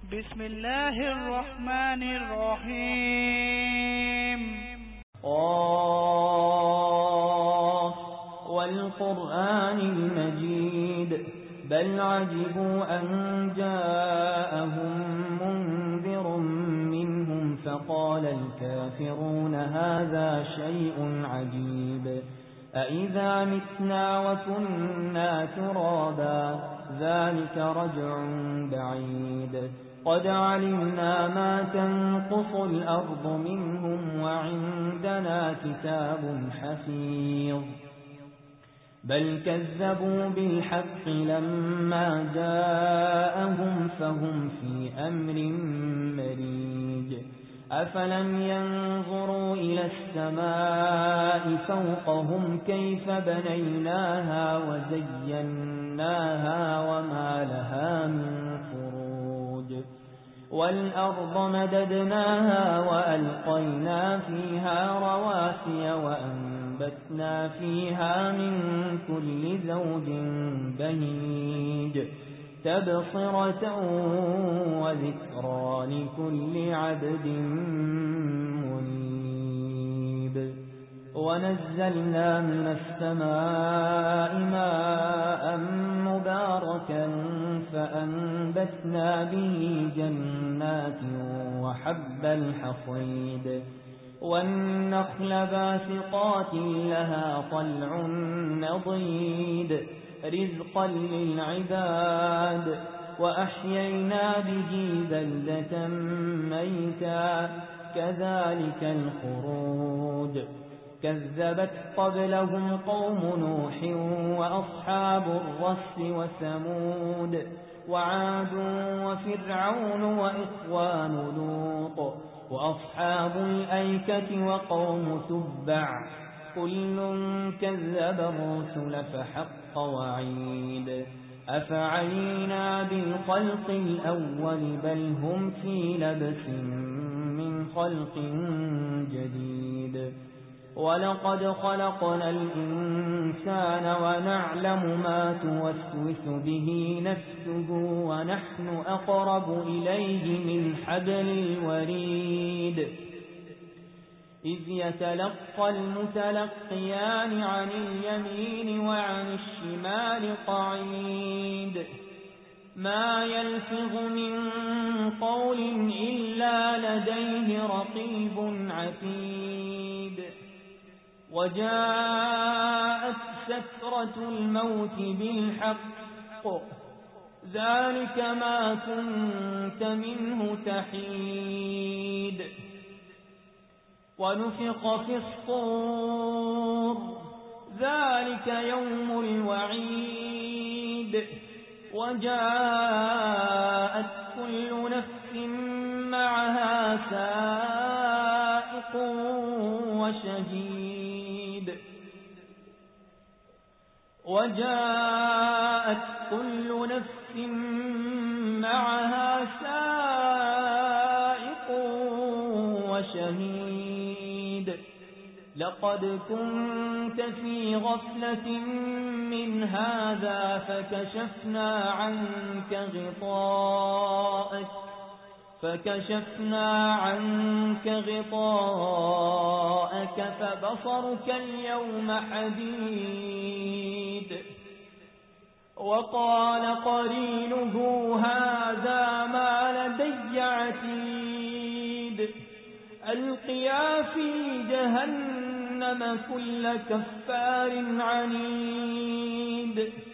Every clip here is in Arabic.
بسم الله الرحمن الرحيم. قاف والقرآن المجيد بل عجبوا أن جاءهم منذر منهم فقال الكافرون هذا شيء عجيب أإذا متنا وكنا ترابا ذلك رجع بعيد قد علمنا ما تنقص الأرض منهم وعندنا كتاب حفيظ بل كذبوا بالحق لما جاءهم فهم في أمر مريج أفلم ينظروا إلى السماء فوقهم كيف بنيناها وزيناها وما لها من فروج والأرض مددناها وألقينا فيها رواسي وأنبتنا فيها من كل زوج بهيج تبصرة وذكرى لكل عبد منيب ونزلنا من السماء ماء مباركا فأنبتنا به جنات وحب الحصيد والنخل باسقات لها طلع نضيد رزقا للعباد وأحيينا به بلدة ميتا كذلك الخروج كذبت قبلهم قوم نوح وأصحاب الرس وثمود وعاد وفرعون وإخوان لوط وأصحاب الأيكة وقوم تبع كل كذب الرسل فحق وعيد أفعينا بالخلق الأول بل هم في لبس من خلق جديد ولقد خلقنا الإنسان ونعلم ما توسوس به نفسه ونحن أقرب إليه من حبل الوريد إذ يتلقى المتلقيان عن اليمين وعن الشمال قعيد ما يلفظ من قول إلا لديه رقيب عتيد وجاءت سكرة الموت بالحق ذلك ما كنت منه تحيد ونفخ في الصور ذلك يوم الوعيد وجاءت كل نفس معها سائق وشهيد وجاءت كل نفس معها سائق وشهيد لقد كنت في غفلة من هذا فكشفنا عنك غطاءك فبصرك اليوم حديد وقال قرينه هذا ما لدي عتيد ألقيا في جهنم كل كفار عنيد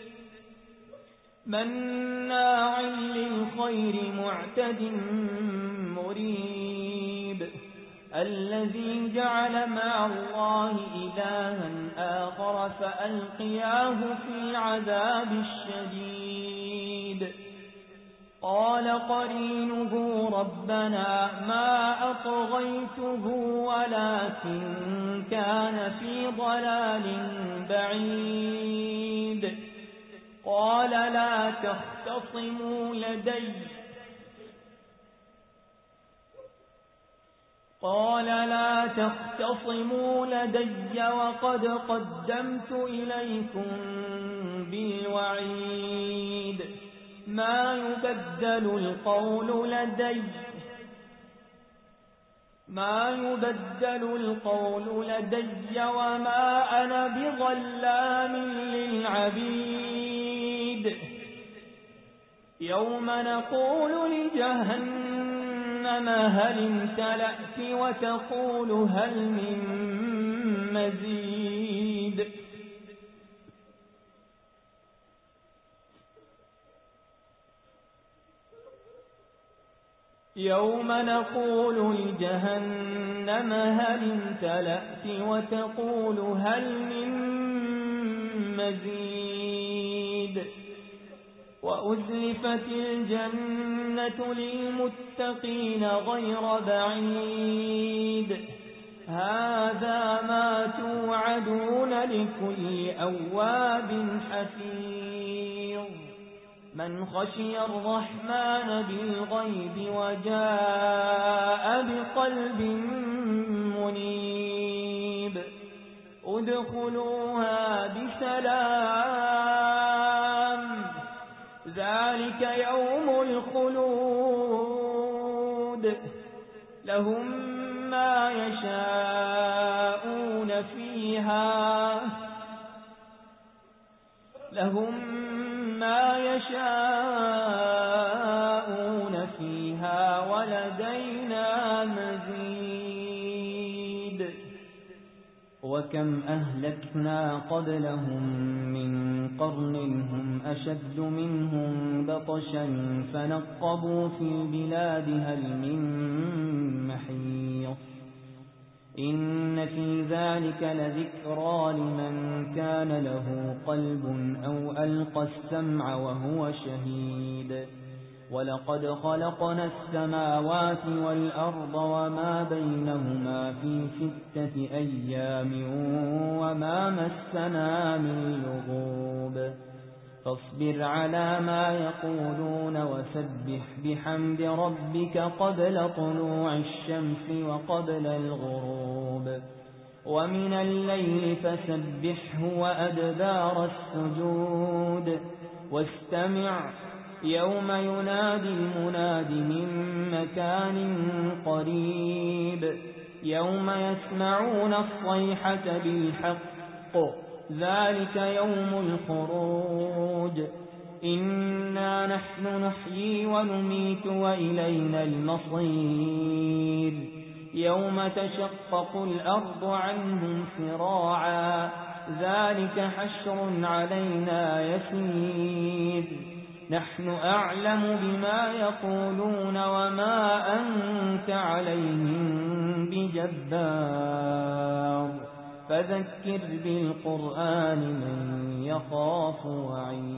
مناع للخير معتد مريب الذي جعل مع الله إلها آخر فألقياه في العذاب الشديد قال قرينه ربنا ما أطغيته ولكن كان في ضلال بعيد قال لا تختصموا لدي وقد قدمت إليكم بالوعيد ما يبدل القول لدي وما أنا بظلام للعبيد يوم نقول لجهنم هل امتلأت وتقول هل من مزيد يوم نقول لجهنم هل امتلأت وتقول هل من مزيد وأزلفت الجنة للمتقين غير بعيد هذا ما توعدون لكل أواب حفيظ من خشي الرحمن بالغيب وجاء بقلب منيب ادخلوها بسلام ذلك يوم الخلود لهم ما يشاءون فيها ولدينا مزيد وكم أهلكنا قبلهم من قرن هم أشد منهم بطشا فنقبوا في البلاد هل من محيص إن في ذلك لذكرى لمن كان له قلب أو ألقى السمع وهو شهيد ولقد خلقنا السماوات والأرض وما بينهما في 6 أيام وما مسنا من لغوب فاصبر على ما يقولون وسبح بحمد ربك قبل طلوع الشمس وقبل الغروب ومن الليل فسبحه وأدبار السجود واستمع يوم ينادي المناد من مكان قريب يوم يسمعون الصيحة بالحق ذلك يوم الخروج إنا نحن نحيي ونميت وإلينا المصير يوم تشقق الأرض عنهم سراعا ذلك حشر علينا يسير نحن أعلم بما يقولون وما أنت عليهم بجبار فذكر بالقرآن من يخاف وعيد